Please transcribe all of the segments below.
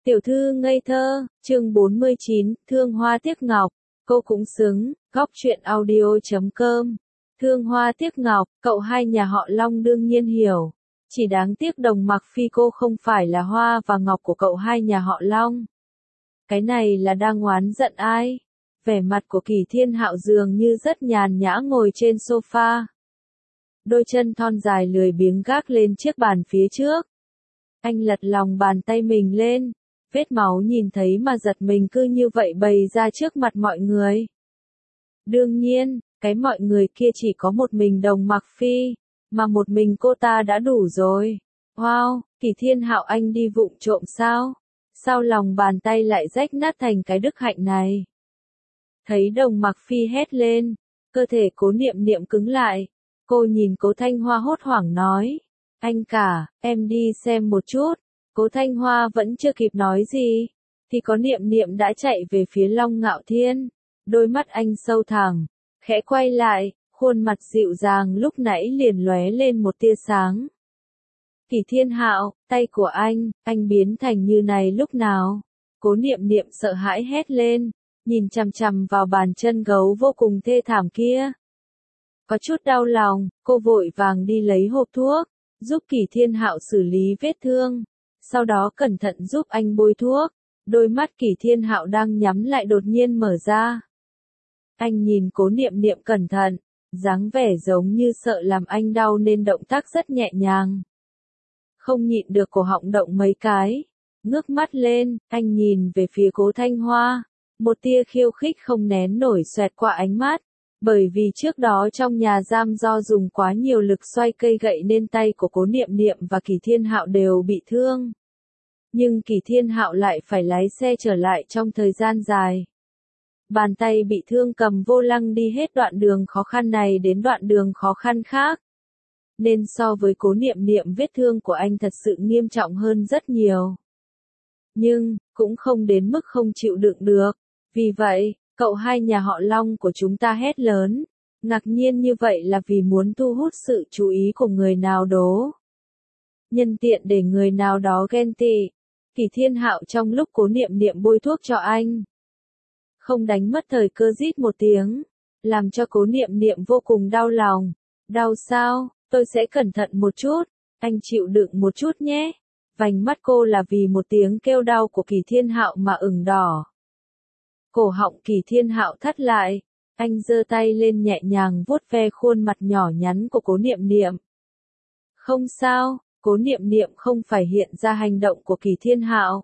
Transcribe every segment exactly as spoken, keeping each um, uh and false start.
Tiểu thư ngây thơ, chương bốn mươi chín, Thương Hoa Tiếc Ngọc, cô cũng xứng, góc truyện audio chấm com. Thương Hoa Tiếc Ngọc, cậu hai nhà họ Long đương nhiên hiểu. Chỉ đáng tiếc Đồng Mặc Phi cô không phải là hoa và ngọc của cậu hai nhà họ Long. Cái này là đang oán giận ai? Vẻ mặt của Kỳ Thiên Hạo dường như rất nhàn nhã ngồi trên sofa. Đôi chân thon dài lười biếng gác lên chiếc bàn phía trước. Anh lật lòng bàn tay mình lên. Vết máu nhìn thấy mà giật mình cứ như vậy bày ra trước mặt mọi người. Đương nhiên, cái mọi người kia chỉ có một mình Đồng Mặc Phi, mà một mình cô ta đã đủ rồi. Wow, Kỳ Thiên Hạo anh đi vụng trộm sao? Sao lòng bàn tay lại rách nát thành cái đức hạnh này? Thấy Đồng Mặc Phi hét lên, cơ thể Cố Niệm Niệm cứng lại. Cô nhìn Cố Thanh Hoa hốt hoảng nói, anh cả, em đi xem một chút. Cố Thanh Hoa vẫn chưa kịp nói gì, thì có Niệm Niệm đã chạy về phía Long Ngạo Thiên. Đôi mắt anh sâu thẳm, khẽ quay lại, khuôn mặt dịu dàng lúc nãy liền lóe lên một tia sáng. Kỳ Thiên Hạo, tay của anh, anh biến thành như này lúc nào? Cố Niệm Niệm sợ hãi hét lên, nhìn chằm chằm vào bàn chân gấu vô cùng thê thảm kia. Có chút đau lòng, cô vội vàng đi lấy hộp thuốc, giúp Kỳ Thiên Hạo xử lý vết thương. Sau đó cẩn thận giúp anh bôi thuốc, đôi mắt Kỳ Thiên Hạo đang nhắm lại đột nhiên mở ra. Anh nhìn Cố Niệm Niệm cẩn thận, dáng vẻ giống như sợ làm anh đau nên động tác rất nhẹ nhàng. Không nhịn được cổ họng động mấy cái, ngước mắt lên, anh nhìn về phía Cố Thanh Hoa, một tia khiêu khích không nén nổi xoẹt qua ánh mắt. Bởi vì trước đó trong nhà giam do dùng quá nhiều lực xoay cây gậy nên tay của Cố Niệm Niệm và Kỳ Thiên Hạo đều bị thương. Nhưng Kỳ Thiên Hạo lại phải lái xe trở lại trong thời gian dài. Bàn tay bị thương cầm vô lăng đi hết đoạn đường khó khăn này đến đoạn đường khó khăn khác. Nên so với Cố Niệm Niệm vết thương của anh thật sự nghiêm trọng hơn rất nhiều. Nhưng, cũng không đến mức không chịu đựng được. Vì vậy, cậu hai nhà họ Long của chúng ta hét lớn, ngạc nhiên như vậy là vì muốn thu hút sự chú ý của người nào đó. Nhân tiện để người nào đó ghen tị. Kỳ Thiên Hạo trong lúc Cố Niệm Niệm bôi thuốc cho anh, không đánh mất thời cơ rít một tiếng, làm cho Cố Niệm Niệm vô cùng đau lòng. Đau sao? Tôi sẽ cẩn thận một chút, anh chịu đựng một chút nhé. Vành mắt cô là vì một tiếng kêu đau của Kỳ Thiên Hạo mà ửng đỏ. Cổ họng Kỳ Thiên Hạo thắt lại, anh giơ tay lên nhẹ nhàng vuốt ve khuôn mặt nhỏ nhắn của Cố Niệm Niệm. Không sao, Cố Niệm Niệm không phải hiện ra hành động của Kỳ Thiên Hạo.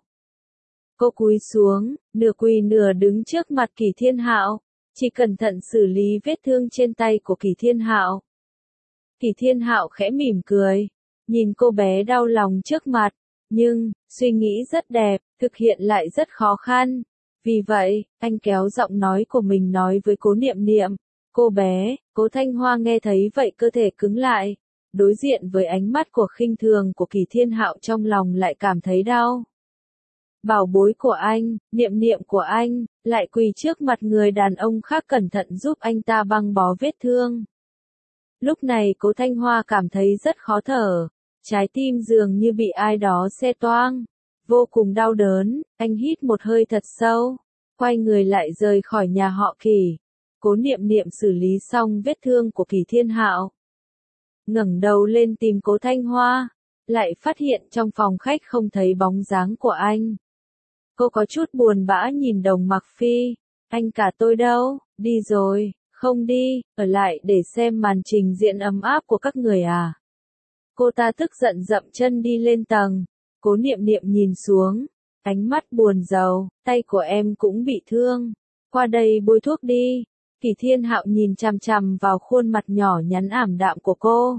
Cô cúi xuống, nửa quỳ nửa đứng trước mặt Kỳ Thiên Hạo, chỉ cẩn thận xử lý vết thương trên tay của Kỳ Thiên Hạo. Kỳ Thiên Hạo khẽ mỉm cười, nhìn cô bé đau lòng trước mặt, nhưng, suy nghĩ rất đẹp, thực hiện lại rất khó khăn. Vì vậy, anh kéo giọng nói của mình nói với Cố Niệm Niệm, cô bé. Cố Thanh Hoa nghe thấy vậy cơ thể cứng lại, đối diện với ánh mắt của khinh thường của Kỳ Thiên Hạo trong lòng lại cảm thấy đau. Bảo bối của anh, Niệm Niệm của anh, lại quỳ trước mặt người đàn ông khác cẩn thận giúp anh ta băng bó vết thương. Lúc này Cố Thanh Hoa cảm thấy rất khó thở, trái tim dường như bị ai đó xé toang. Vô cùng đau đớn, anh hít một hơi thật sâu, quay người lại rời khỏi nhà họ Kỳ. Cố Niệm Niệm xử lý xong vết thương của Kỳ Thiên Hạo, ngẩng đầu lên tìm Cố Thanh Hoa, lại phát hiện trong phòng khách không thấy bóng dáng của anh. Cô có chút buồn bã nhìn Đồng Mặc Phi, anh cả tôi đâu, đi rồi, không đi, ở lại để xem màn trình diễn ấm áp của các người à. Cô ta tức giận dậm chân đi lên tầng. Cố Niệm Niệm nhìn xuống, ánh mắt buồn rầu, tay của em cũng bị thương, qua đây bôi thuốc đi. Kỳ Thiên Hạo nhìn chằm chằm vào khuôn mặt nhỏ nhắn ảm đạm của cô.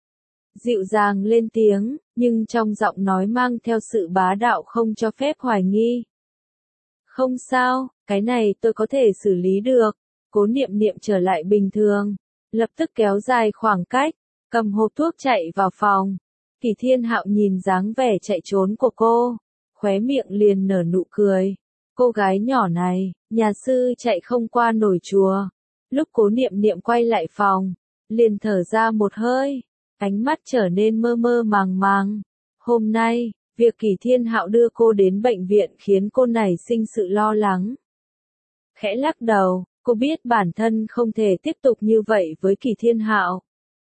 Dịu dàng lên tiếng, nhưng trong giọng nói mang theo sự bá đạo không cho phép hoài nghi. Không sao, cái này tôi có thể xử lý được. Cố Niệm Niệm trở lại bình thường, lập tức kéo dài khoảng cách, cầm hộp thuốc chạy vào phòng. Kỳ Thiên Hạo nhìn dáng vẻ chạy trốn của cô, khóe miệng liền nở nụ cười. Cô gái nhỏ này, nhà sư chạy không qua nổi chùa. Lúc Cố Niệm Niệm quay lại phòng, liền thở ra một hơi, ánh mắt trở nên mơ mơ màng màng. Hôm nay, Việc Kỷ Thiên Hạo đưa cô đến bệnh viện khiến cô nảy sinh sự lo lắng. Khẽ lắc đầu, cô biết bản thân không thể tiếp tục như vậy với Kỷ Thiên Hạo.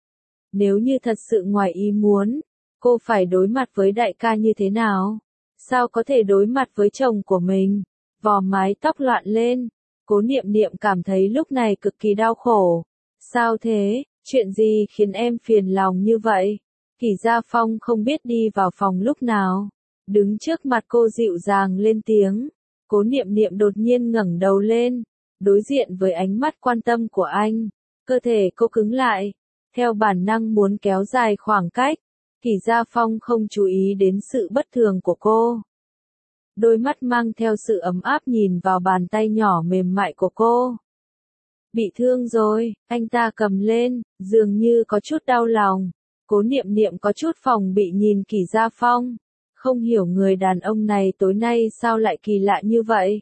Nếu như thật sự ngoài ý muốn, cô phải đối mặt với đại ca như thế nào? Sao có thể đối mặt với chồng của mình? Vò mái tóc loạn lên, Cố Niệm Niệm cảm thấy lúc này cực kỳ đau khổ. Sao thế, chuyện gì khiến em phiền lòng như vậy? Kỷ Gia Phong không biết đi vào phòng lúc nào, đứng trước mặt cô dịu dàng lên tiếng. Cố Niệm Niệm đột nhiên ngẩng đầu lên, đối diện với ánh mắt quan tâm của anh, cơ thể cô cứng lại, theo bản năng muốn kéo dài khoảng cách. Kỷ Gia Phong không chú ý đến sự bất thường của cô. Đôi mắt mang theo sự ấm áp nhìn vào bàn tay nhỏ mềm mại của cô. Bị thương rồi, anh ta cầm lên, dường như có chút đau lòng. Cố Niệm Niệm có chút phòng bị nhìn Kỷ Gia Phong. Không hiểu người đàn ông này tối nay sao lại kỳ lạ như vậy.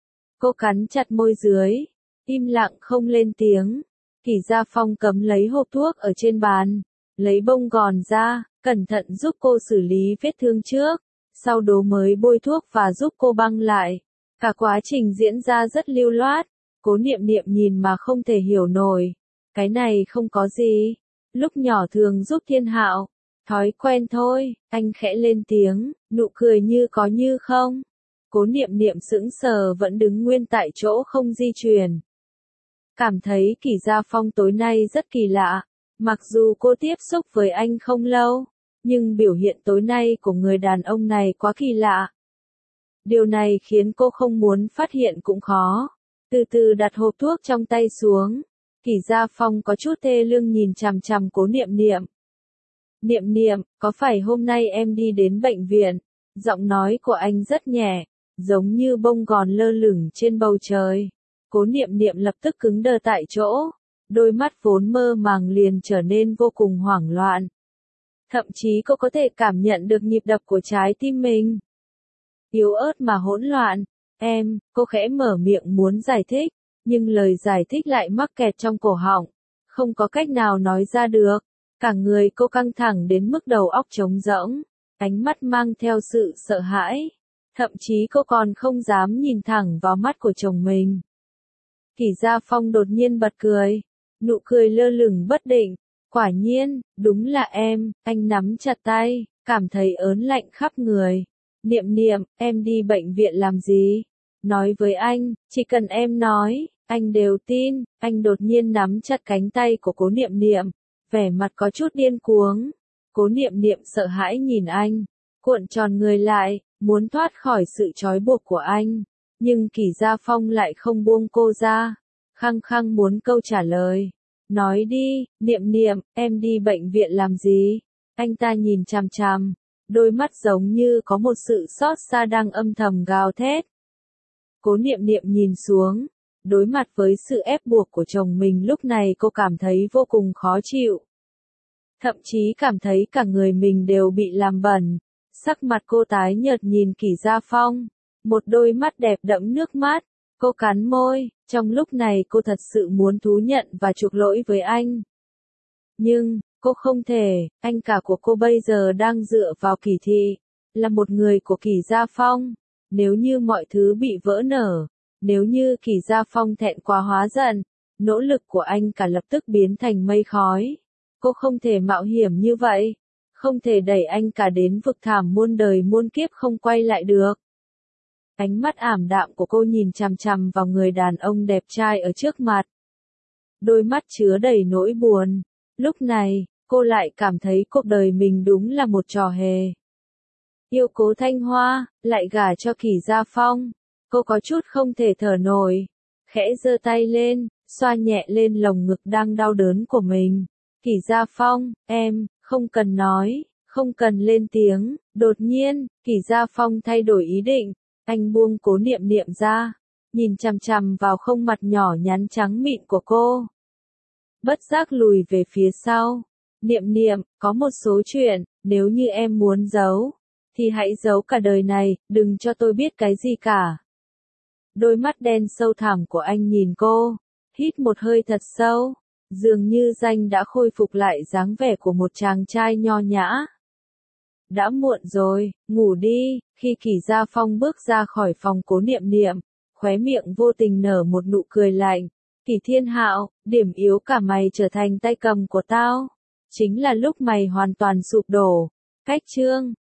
Cô cắn chặt môi dưới, im lặng không lên tiếng. Kỷ Gia Phong cấm lấy hộp thuốc ở trên bàn, lấy bông gòn ra, cẩn thận giúp cô xử lý vết thương trước, sau đó mới bôi thuốc và giúp cô băng lại. Cả quá trình diễn ra rất lưu loát, Cố Niệm Niệm nhìn mà không thể hiểu nổi. Cái này không có gì, lúc nhỏ thường giúp Thiên Hạo, thói quen thôi, anh khẽ lên tiếng, nụ cười như có như không. Cố Niệm Niệm sững sờ vẫn đứng nguyên tại chỗ không di chuyển. Cảm thấy Kỷ Gia Phong tối nay rất kỳ lạ, mặc dù cô tiếp xúc với anh không lâu, nhưng biểu hiện tối nay của người đàn ông này quá kỳ lạ. Điều này khiến cô không muốn phát hiện cũng khó. Từ từ đặt hộp thuốc trong tay xuống, Kỷ Gia Phong có chút thê lương nhìn chằm chằm Cố Niệm Niệm. Niệm Niệm, có phải hôm nay em đi đến bệnh viện? Giọng nói của anh rất nhẹ, giống như bông gòn lơ lửng trên bầu trời. Cố Niệm Niệm lập tức cứng đờ tại chỗ, đôi mắt vốn mơ màng liền trở nên vô cùng hoảng loạn. Thậm chí cô có thể cảm nhận được nhịp đập của trái tim mình. Yếu ớt mà hỗn loạn, em, cô khẽ mở miệng muốn giải thích, nhưng lời giải thích lại mắc kẹt trong cổ họng, không có cách nào nói ra được. Cả người cô căng thẳng đến mức đầu óc trống rỗng, ánh mắt mang theo sự sợ hãi. Thậm chí cô còn không dám nhìn thẳng vào mắt của chồng mình. Kỷ Gia Phong đột nhiên bật cười, nụ cười lơ lửng bất định. Quả nhiên, đúng là em, anh nắm chặt tay, cảm thấy ớn lạnh khắp người. Niệm Niệm, em đi bệnh viện làm gì? Nói với anh, chỉ cần em nói, anh đều tin. Anh đột nhiên nắm chặt cánh tay của Cố Niệm Niệm, vẻ mặt có chút điên cuồng. Cố Niệm Niệm sợ hãi nhìn anh, cuộn tròn người lại, muốn thoát khỏi sự trói buộc của anh. Nhưng Kỷ Gia Phong lại không buông cô ra, khăng khăng muốn câu trả lời. Nói đi, Niệm Niệm, em đi bệnh viện làm gì? Anh ta nhìn chằm chằm, đôi mắt giống như có một sự xót xa đang âm thầm gào thét. Cố Niệm Niệm nhìn xuống, đối mặt với sự ép buộc của chồng mình lúc này cô cảm thấy vô cùng khó chịu. Thậm chí cảm thấy cả người mình đều bị làm bẩn. Sắc mặt cô tái nhợt nhìn Kỷ Gia Phong, một đôi mắt đẹp đẫm nước mắt. Cô cắn môi, trong lúc này cô thật sự muốn thú nhận và chuộc lỗi với anh. Nhưng, cô không thể, anh cả của cô bây giờ đang dựa vào Kỷ thị, là một người của Kỷ Gia Phong. Nếu như mọi thứ bị vỡ nở, nếu như Kỷ Gia Phong thẹn quá hóa giận, nỗ lực của anh cả lập tức biến thành mây khói. Cô không thể mạo hiểm như vậy, không thể đẩy anh cả đến vực thẳm muôn đời muôn kiếp không quay lại được. Ánh mắt ảm đạm của cô nhìn chằm chằm vào người đàn ông đẹp trai ở trước mặt. Đôi mắt chứa đầy nỗi buồn. Lúc này, cô lại cảm thấy cuộc đời mình đúng là một trò hề. Yêu Cố Thanh Hoa, lại gả cho Kỷ Gia Phong. Cô có chút không thể thở nổi. Khẽ giơ tay lên, xoa nhẹ lên lồng ngực đang đau đớn của mình. Kỷ Gia Phong, em, không cần nói, không cần lên tiếng. Đột nhiên, Kỷ Gia Phong thay đổi ý định. Anh buông Cố Niệm Niệm ra, nhìn chằm chằm vào khuôn mặt nhỏ nhắn trắng mịn của cô. Bất giác lùi về phía sau. Niệm Niệm, có một số chuyện, nếu như em muốn giấu, thì hãy giấu cả đời này, đừng cho tôi biết cái gì cả. Đôi mắt đen sâu thẳm của anh nhìn cô, hít một hơi thật sâu, dường như danh đã khôi phục lại dáng vẻ của một chàng trai nho nhã. Đã muộn rồi, ngủ đi. Khi Kỳ Gia Phong bước ra khỏi phòng Cố Niệm Niệm, khóe miệng vô tình nở một nụ cười lạnh. Kỳ Thiên Hạo, điểm yếu cả mày trở thành tay cầm của tao. Chính là lúc mày hoàn toàn sụp đổ. Cách chương